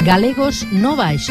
Galegos no Baixo.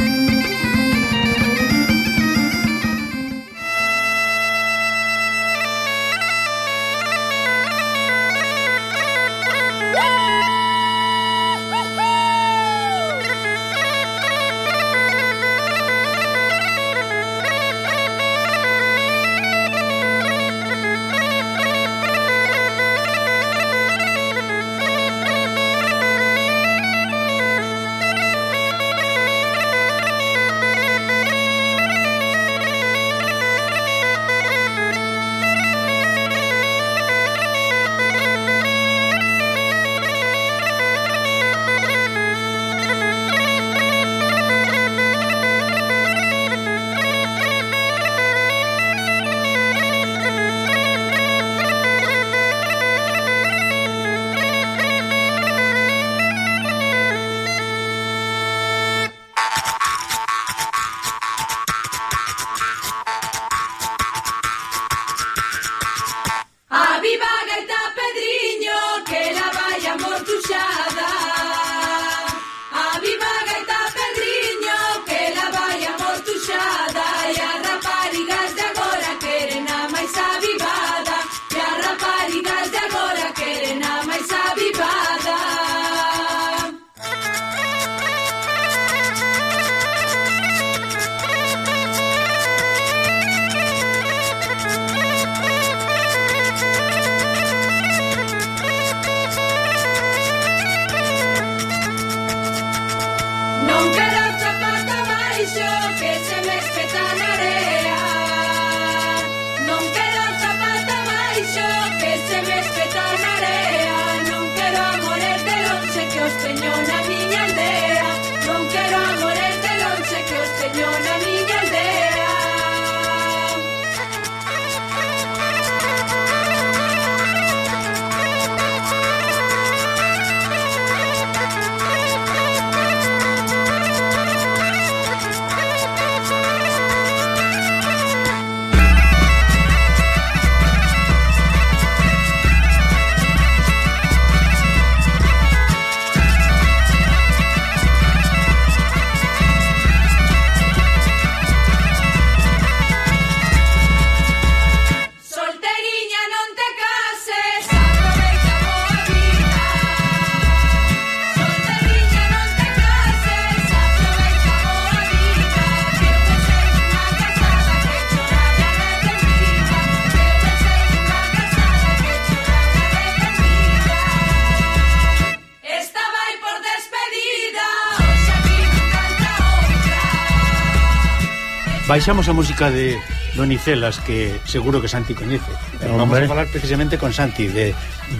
Baixamos a música de Donicelas, que seguro que Santi coñece. Vamos a falar precisamente con Santi de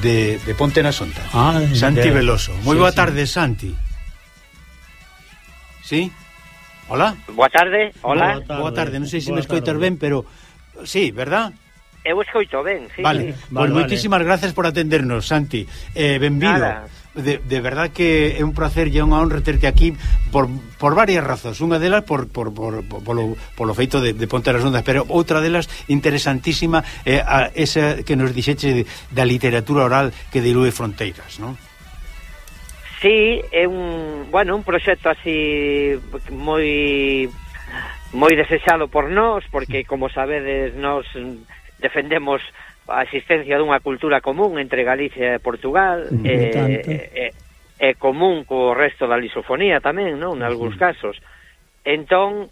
Ponte nas Ondas. Santi Veloso. Moi boa tarde, Santi. ¿Sí? Hola? Boa tarde, hola. Boa tarde, non sei se me escoitas ben, pero sí, verdad? Eu escoito ben, sí. Vale, pois moitísimas gracias por atendernos, Santi. Benvido. De verdad que é un placer e unha honra terte aquí por varias razóns. Unha delas polo feito de Ponte nas Ondas, pero outra delas interesantísima é esa que nos dixeche da literatura oral que dilúe fronteiras, non? Sí, é un proxecto así moi desexado por nós, porque como sabedes, nós defendemos a existencia dunha cultura común entre Galicia e Portugal, é común co resto da lisofonía tamén, non? En algúns casos. Entón,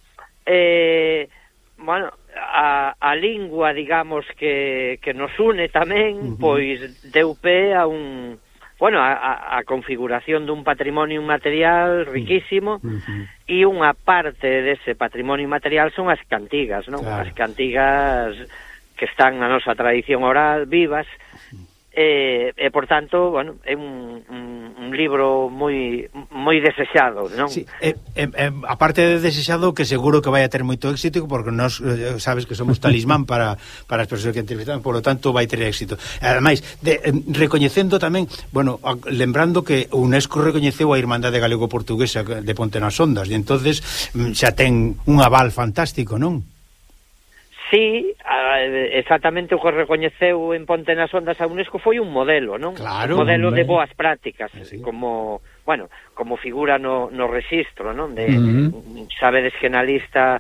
a lingua, digamos, que nos une tamén, pois deu pé a a configuración dun patrimonio inmaterial riquísimo, e unha parte dese patrimonio inmaterial son as cantigas, non? Claro. As cantigas que están na nosa tradición oral, vivas, e por tanto, é un libro moi desexado, non? Sí, aparte de desexado, que seguro que vai a ter moito éxito, porque nós sabes que somos talismán para as persoas que entrevistamos, por lo tanto vai ter éxito. Ademais, recoñecendo tamén, lembrando que UNESCO recoñeceu a Irmandade Galego-Portuguesa de Ponte nas Ondas, e entonces xa ten un aval fantástico, non? Sí, exactamente o que recoñeceu en Ponte nas Ondas a UNESCO foi un modelo, non? Claro, un modelo hombre. de boas prácticas, Sí. como figura no registro, non? Sabedes que na lista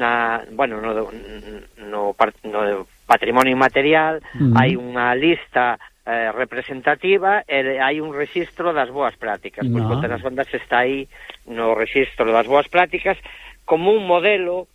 no patrimonio inmaterial hai unha lista representativa e hai un registro das boas prácticas. Pois Ponte nas Ondas está aí no registro das boas prácticas como un modelo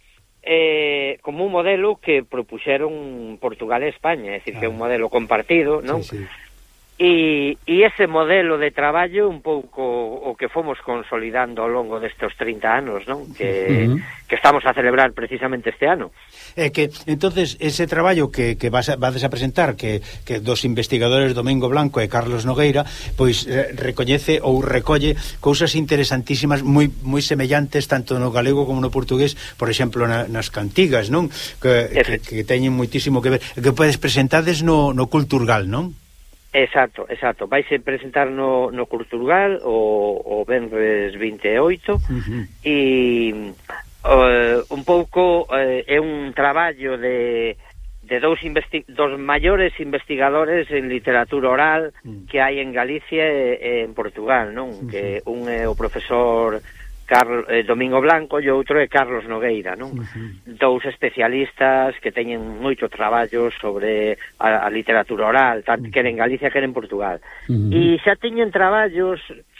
que propuxeron Portugal e España, é dicir, que é un modelo compartido, non? Sí, sí. E ese modelo de traballo un pouco o que fomos consolidando ao longo destes 30 anos, non? Que estamos a celebrar precisamente este ano. Que entonces ese traballo que vades a presentar que dos investigadores Domingo Blanco e Carlos Nogueira, pois recoñece ou recolle cousas interesantísimas moi semellantes tanto no galego como no portugués, por exemplo nas cantigas, non? Que teñen moitísimo que ver, que podes presentades no Culturgal, non? Exacto. Vaise presentar no Culturgal o venres 28 e un pouco é un traballo de dos maiores investigadores en literatura oral que hai en Galicia e en Portugal, non? Que un é o profesor Domingo Blanco e outro é Carlos Nogueira, non? Dous especialistas que teñen moito traballo sobre a literatura oral, tanto quer en Galicia quer en Portugal. E xa tiñan traballos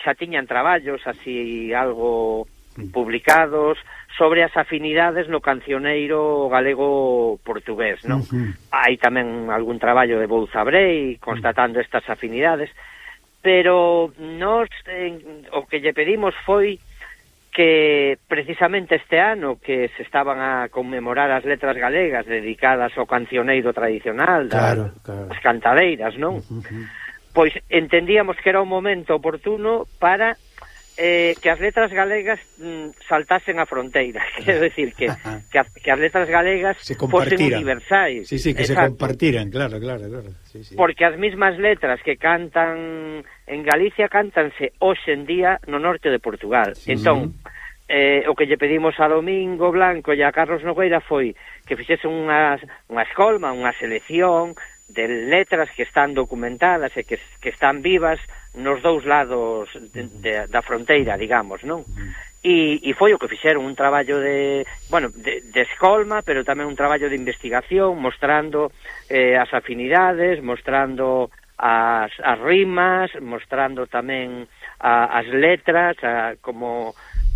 así algo publicados sobre as afinidades no cancioneiro galego-portugués, non? Hai tamén algún traballo de Bouza Brei constatando estas afinidades, pero nós o que lle pedimos foi que precisamente este ano que se estaban a conmemorar as letras galegas dedicadas ao cancioneiro tradicional das cantadeiras, non? Pois entendíamos que era un momento oportuno para que as letras galegas saltasen a fronteira, quero decir que as letras galegas fosen universais. Sí, que se compartiran, claro. Sí. Porque as mismas letras que cantan en Galicia cántanse hoxe en día no norte de Portugal. Entón, o que lle pedimos a Domingo Blanco e a Carlos Nogueira foi que fixesen unha escolma, unha selección de letras que están documentadas e que están vivas nos dous lados da fronteira, digamos, non? E foi o que fixeron, un traballo de escolma, pero tamén un traballo de investigación, mostrando as afinidades, mostrando as rimas, mostrando tamén as letras, como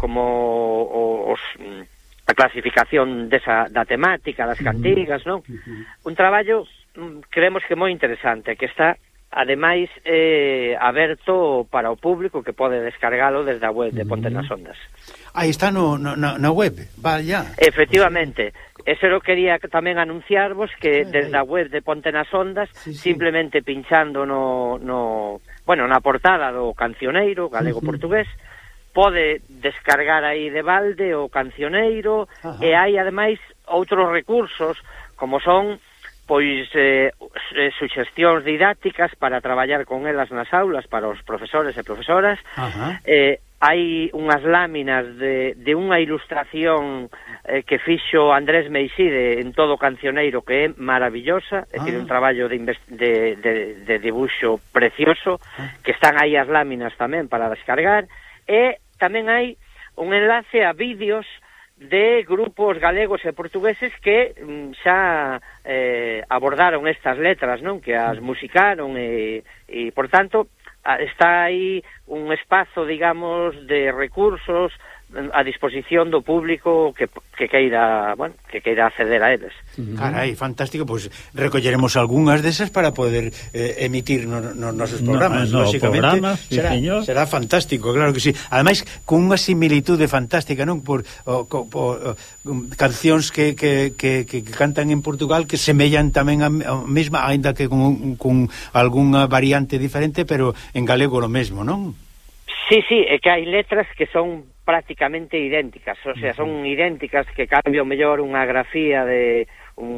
a clasificación da temática das cantigas, non? Un traballo, creemos que moi interesante, que está ademais aberto para o público, que pode descargalo desde a web de Ponte nas Ondas. Aí está na web, vaya. Efectivamente, eso lo quería tamén anunciarvos, que desde a web de Ponte nas Ondas, simplemente pinchando na portada do cancioneiro galego-portugués, pode descargar aí de balde o cancioneiro, e hai ademais outros recursos, como son pois suxestións didácticas para traballar con elas nas aulas para os profesores e profesoras. Hai unhas láminas de unha ilustración que fixo Andrés Meixide en todo o cancioneiro, que é maravillosa, é dicir, un traballo de dibuixo precioso, que están aí as láminas tamén para descargar, e tamén hai un enlace a vídeos de grupos galegos e portugueses que xa abordaron estas letras, non? Que as musicaron e por tanto, está aí un espazo, digamos, de recursos a disposición do público que queira acceder a eles. Carai, fantástico, pois recolleremos algunhas desas para poder emitir nos nosos programas, lógicamente. Será fantástico, claro que sí. Ademais, con unha similitude fantástica, non? Por cancións que cantan en Portugal que semellan tamén a mesma, aínda que con algunha variante diferente, pero en galego lo mesmo, non? Sí, é que hai letras que son prácticamente idénticas, o sea, son idénticas, que cambia o mellor unha grafía de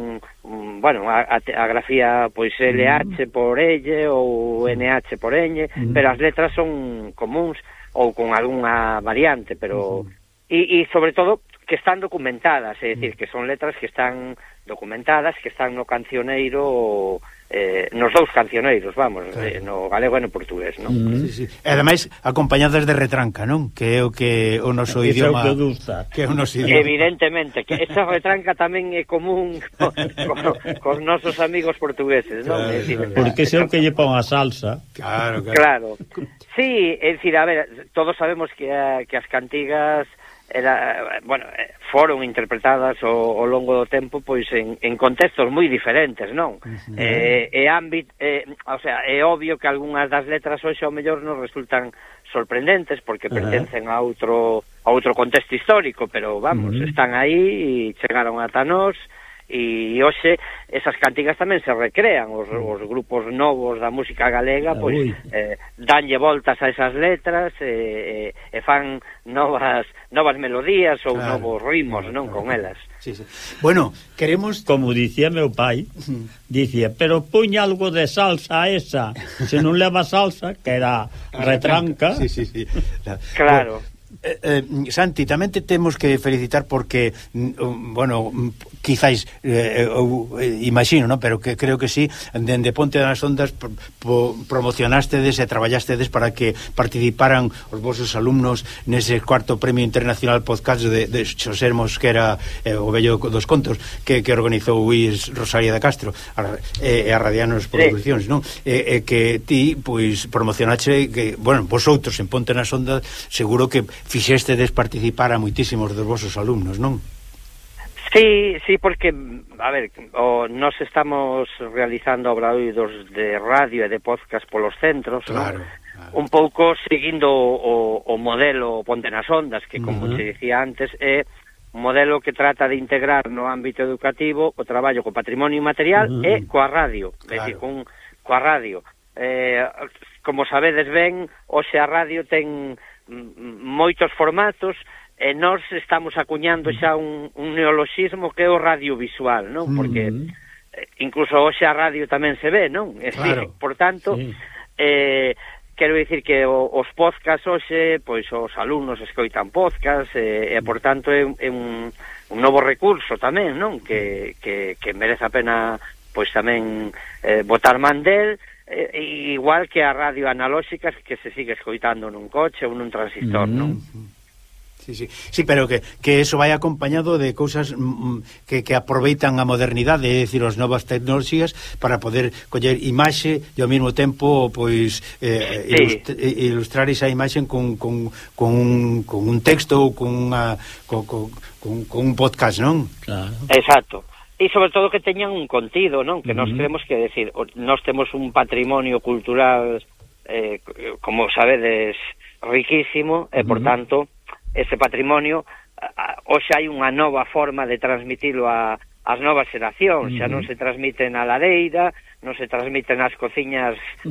a grafía pois LH por L ou NH por Ñ, pero as letras son comuns ou con algunha variante, pero e sobre todo que están documentadas, é dicir, que son letras que están documentadas que están no cancioneiro, nos dous cancioneiros, vamos, claro. No galego e no portugués, non? Sí, sí. E ademais acompañadas de retranca, non? Que é o que o noso idioma, que é o noso idioma. Evidentemente, que esa retranca tamén é común cos nosos amigos portugueses, non? Claro, claro. Porque é o que lle pon a salsa. Claro. Sí, é dicir, a ver, todos sabemos que as cantigas foron interpretadas ao longo do tempo pois en contextos moi diferentes, non? O sea, é obvio que algunhas das letras hoxe ao mellor nos resultan sorprendentes porque pertencen a outro contexto histórico, pero vamos, están aí e chegaron ata nós. E hoxe esas cantigas tamén se recrean, os grupos novos da música galega pois danlle voltas a esas letras e fan novas melodías ou novos ritmos, non, con elas. Sí. Bueno, queremos, como dicía meu pai, dicía, pero puña algo de salsa a esa, se non leva salsa, que era retranca. Sí. Claro. Santi, tamén te temos que felicitar porque quizáis imagino, ¿no? Pero que creo que sí, dende Ponte das Ondas promocionastedes e traballastedes para que participaran os vosos alumnos nese cuarto Premio Internacional Podcast de Xosé Mosquera, o Vello dos Contos que organizou Luis Rosario de Castro e a Radianos Produccións, non? Que ti, pois, promocionaxe que, vosotros en Ponte das Ondas seguro que fixestedes participar a moitísimos dos vosos alumnos, non? Sí, porque, a ver, nós estamos realizando obradoiros de radio e de podcast polos centros, claro. Un pouco seguindo o modelo Ponte nas Ondas, que, como te dicía antes, é un modelo que trata de integrar no ámbito educativo o traballo co patrimonio inmaterial e coa radio, claro. É dicir, coa radio. Como sabedes ben, hoxe a radio ten moitos formatos e nós estamos acuñando xa un neoloxismo que é o radiovisual, non? Porque incluso hoxe a radio tamén se ve, non? Claro. Por tanto, quero dicir que os podcast hoxe, pois os alumnos escoitan podcast e por tanto é un novo recurso tamén, non? Que merece a pena pois tamén botar man del, igual que a radio analóxica que se sigue escoitando nun coche ou nun transistor, non? Sí, pero que eso vai acompañado de cousas que aproveitan a modernidade, é dicir, as novas tecnoloxías para poder coller imaxe e ao mesmo tempo pois ilustrar esa imaxe con un texto ou con un podcast, non? Claro. Exacto. E sobre todo que teñan un contido, non? Que nós temos que decir, nós temos un patrimonio cultural como sabedes riquísimo e por tanto ese patrimonio hoxe hai unha nova forma de transmitilo ás novas xeracións, xa non se transmite na lareira, non se transmite nas cociñas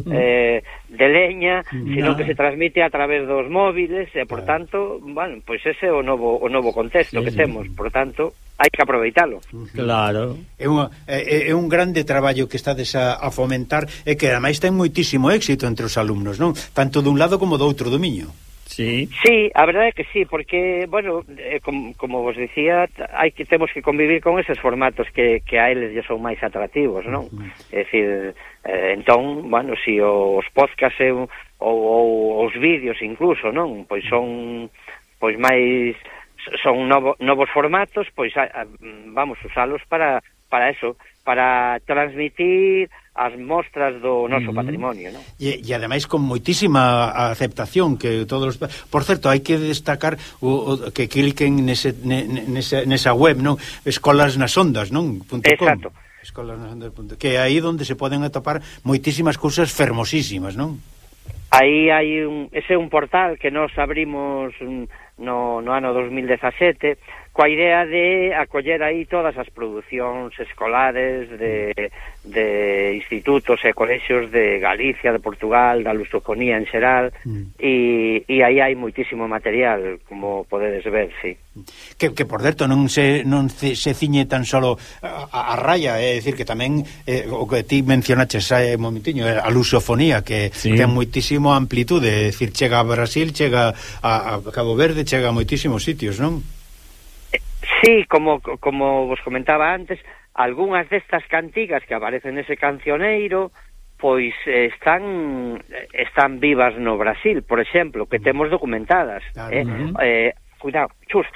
de leña, sino que se transmite a través dos móviles e por tanto, pois ese é o novo contexto que temos, por tanto hai que aproveitalo. Claro. É un grande traballo que estades a fomentar e que ademais ten moitísimo éxito entre os alumnos, non? Tanto dun lado como do outro do miño. Sí, a verdade é que sí, porque, como vos dicía, temos que convivir con eses formatos que a eles ya son máis atractivos, non? É dicir, entón, si os podcasts ou os vídeos incluso, non? Pois son máis novos formatos, pois vamos usalos para eso, para transmitir as mostras do noso patrimonio, non? E ademais con moitísima aceptación que todos. Por certo, hai que destacar que cliquen nesa web, non? Escolas nas Ondas, non? Exacto. Escolasnasondas.com, que é aí onde se poden atopar moitísimas cousas fermosísimas, non? Aí hai ese é un portal que nos abrimos no ano 2017 coa idea de acoller aí todas as producións escolares de institutos e colexios de Galicia, de Portugal, da lusofonía en xeral, e aí hai moitísimo material, como podedes ver, sí. Que por certo non se ciñe tan solo a raya, é dicir que tamén o que ti mencionaches un momentiño, a lusofonía, que ten moitísimo amplitude, é dicir, chega a Brasil, chega a Cabo Verde, chega a moitísimos sitios, non? Sí, como vos comentaba antes, algunhas destas cantigas que aparecen nese cancioneiro pois están vivas no Brasil, por exemplo, que temos documentadas. Cuidado, chus.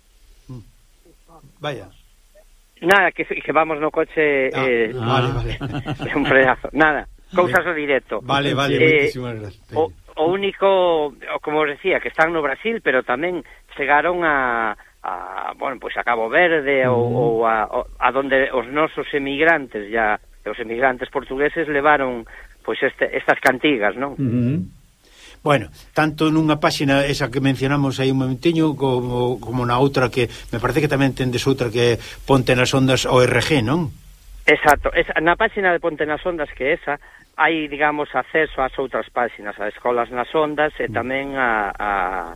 Vaya. Nada, que vamos no coche vale. un frenazo. Nada, cousas do directo. Vale, moitísimas gracias. O único, como os decía, que están no Brasil, pero tamén chegaron a bueno, pois a Cabo Verde ou a donde os nosos emigrantes os emigrantes portugueses levaron pois estas cantigas, non? Bueno, tanto nunha páxina esa que mencionamos aí un momentiño como na outra que me parece que tamén tendes outra que Ponte nas Ondas ORG, non? Exacto, na páxina de Ponte nas Ondas que esa hai, digamos, acceso ás outras páxinas, a Escolas nas Ondas e tamén a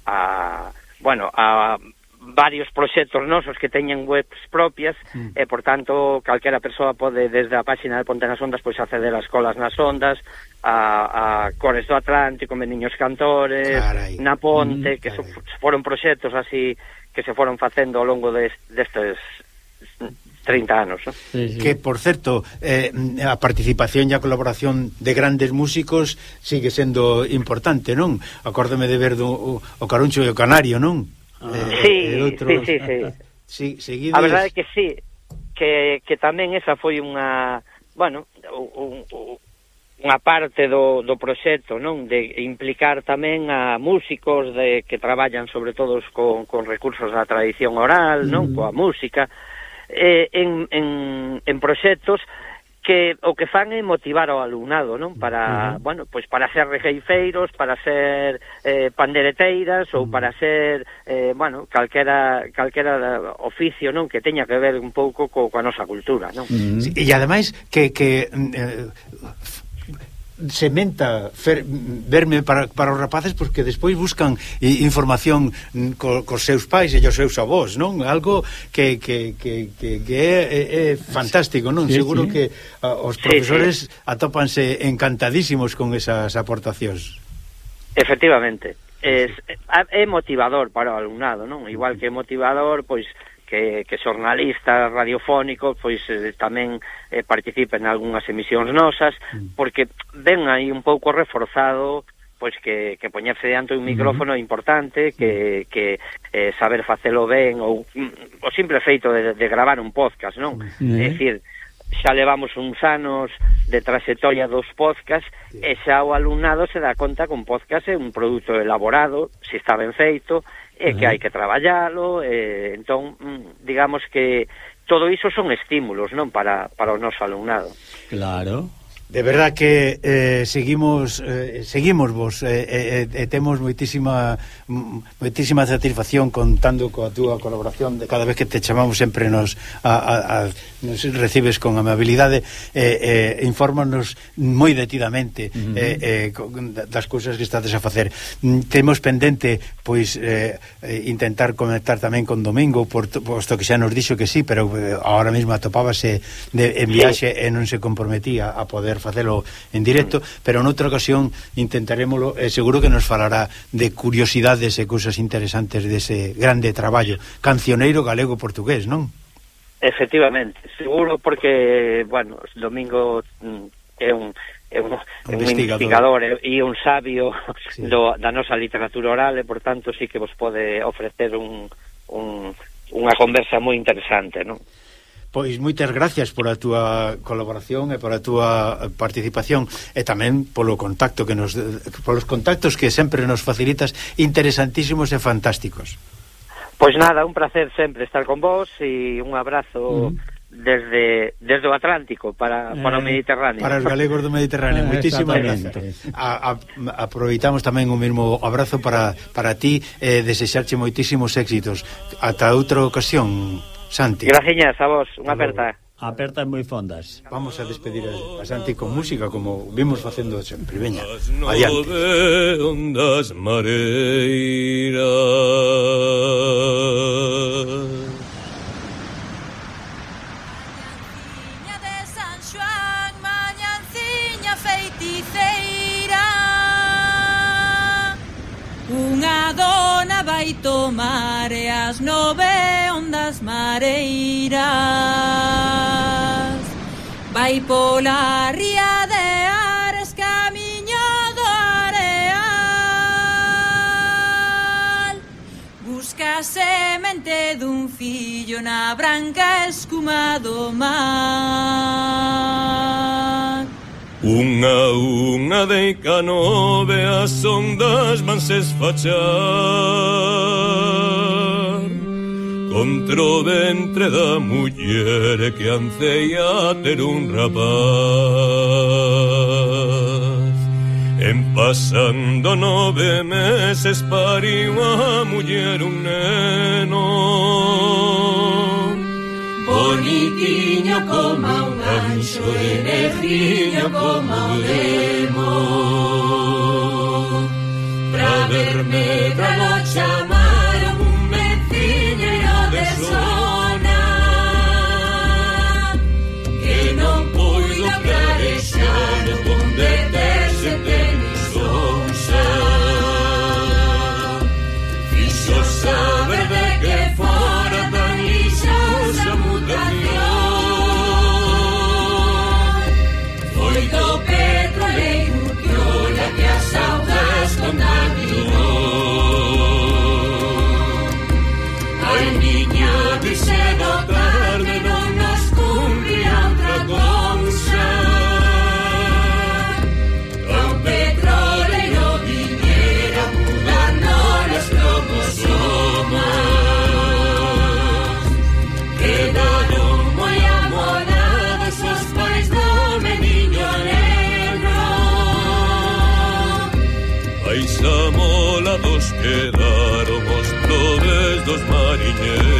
varios proxectos nosos que teñen webs propias e, por tanto, calquera persoa pode, desde a páxina de Ponte nas Ondas, pois acceder a Escolas nas Ondas, a Cores do Atlántico, Meniños Cantores, na Ponte, que foron proxectos así que se foron facendo ao longo destes 30 anos, ¿no? Sí. Que, por certo, a participación e a colaboración de grandes músicos sigue sendo importante, non? Acórdame de ver o Caruncho e o Canario, non? Sí. A verdade é que sí, que tamén esa foi unha, bueno, unha parte do proxecto, non? De implicar tamén a músicos que traballan sobre todo con recursos da tradición oral, non? Coa música, en proxectos que o que fan é motivar ao alumnado, non? Para, bueno, pois para ser regueifeiros, para ser pandereteiras ou para ser, bueno, calquera oficio, non? Que teña que ver un pouco coa nosa cultura, non? Sí, e ademais que sementa verme para os rapaces porque despois buscan información cos seus pais e os seus avós, non? Algo que é fantástico, non? Sí, seguro que os profesores atópanse encantadísimos con esas aportacións. Efectivamente, é motivador para o alumnado, non? Igual que é motivador, pois que xornalistas radiofónicos pois tamén participen en algunhas emisións nosas, porque ven aí un pouco reforzado pois que poñerse diante un micrófono é importante, que saber facelo ben, ou o simple feito de gravar un podcast, non? É dicir, xa levamos uns anos de traxectoria dos podcast e xa o alumnado se dá conta que un podcast é un produto elaborado, se está ben feito, e que hai que traballalo, entón, digamos que todo iso son estímulos, non, para o noso alumnado. Claro. De verdad que seguimos vos temos moitísima satisfacción contando coa túa colaboración de cada vez que te chamamos sempre nos recibes con amabilidade infórmanos moi detidamente das cousas que estades a facer. Temos pendente pois intentar conectar tamén con Domingo, posto que xa nos dixo que sí, pero ahora mesmo atopábase en viaxe e non se comprometía a poder facelo en directo, pero noutra ocasión intentaremoslo e seguro que nos falará de curiosidades e cousas interesantes dese grande traballo cancioneiro galego-portugués, non? Efectivamente, seguro, porque, bueno, Domingo é un investigador e un sabio da nosa literatura oral e, por tanto, sí que vos pode ofrecer unha conversa moi interesante, non? Pois moitas gracias por a túa colaboración e por a túa participación e tamén polos contactos que sempre nos facilitas, interesantísimos e fantásticos. Pois nada, un placer sempre estar con vos e un abrazo desde o Atlántico para o Mediterráneo. Para os galegos do Mediterráneo. Moitísimas gracias. Aproveitamos tamén o mesmo abrazo para ti e desexarche moitísimos éxitos. Ata outra ocasión, Santi. Gracias a vos, unha aperta. Apertas moi fondas. Vamos a despedir a Santi con música como vimos facendo sempre. Veña, adiante. Ondas mareiras, mañanciña de San Xoán, mañanciña feiticeira, unha dona vai vai tomar e as 9 ondas mareiras. Vai pola ría de Ares, camiño do areal. Busca a semente dun fillo na branca escuma do mar. Unha deica 9 as ondas manses fachar contra o ventre da muller que anceia ter un rapaz. En pasando 9 meses pariu a muller un neno bonitiño como un anxo e negriño como o demo. Pra verme pra lo chamaron un veciño de zona que non puido clarexar onde terse tenisonsa. Fixo saber de que fora tan lixosa mutación. Foi do petroleiro Urquiola que as augas contaminou. Ai, niña, dixe do tarde non nos cumpría outra cousa. O petroleiro viñera a mudarnos os cromosomas. Quedaron moi amorados os pais do meniño negro. Pais amolados quedaron os probes dos mariñeiros.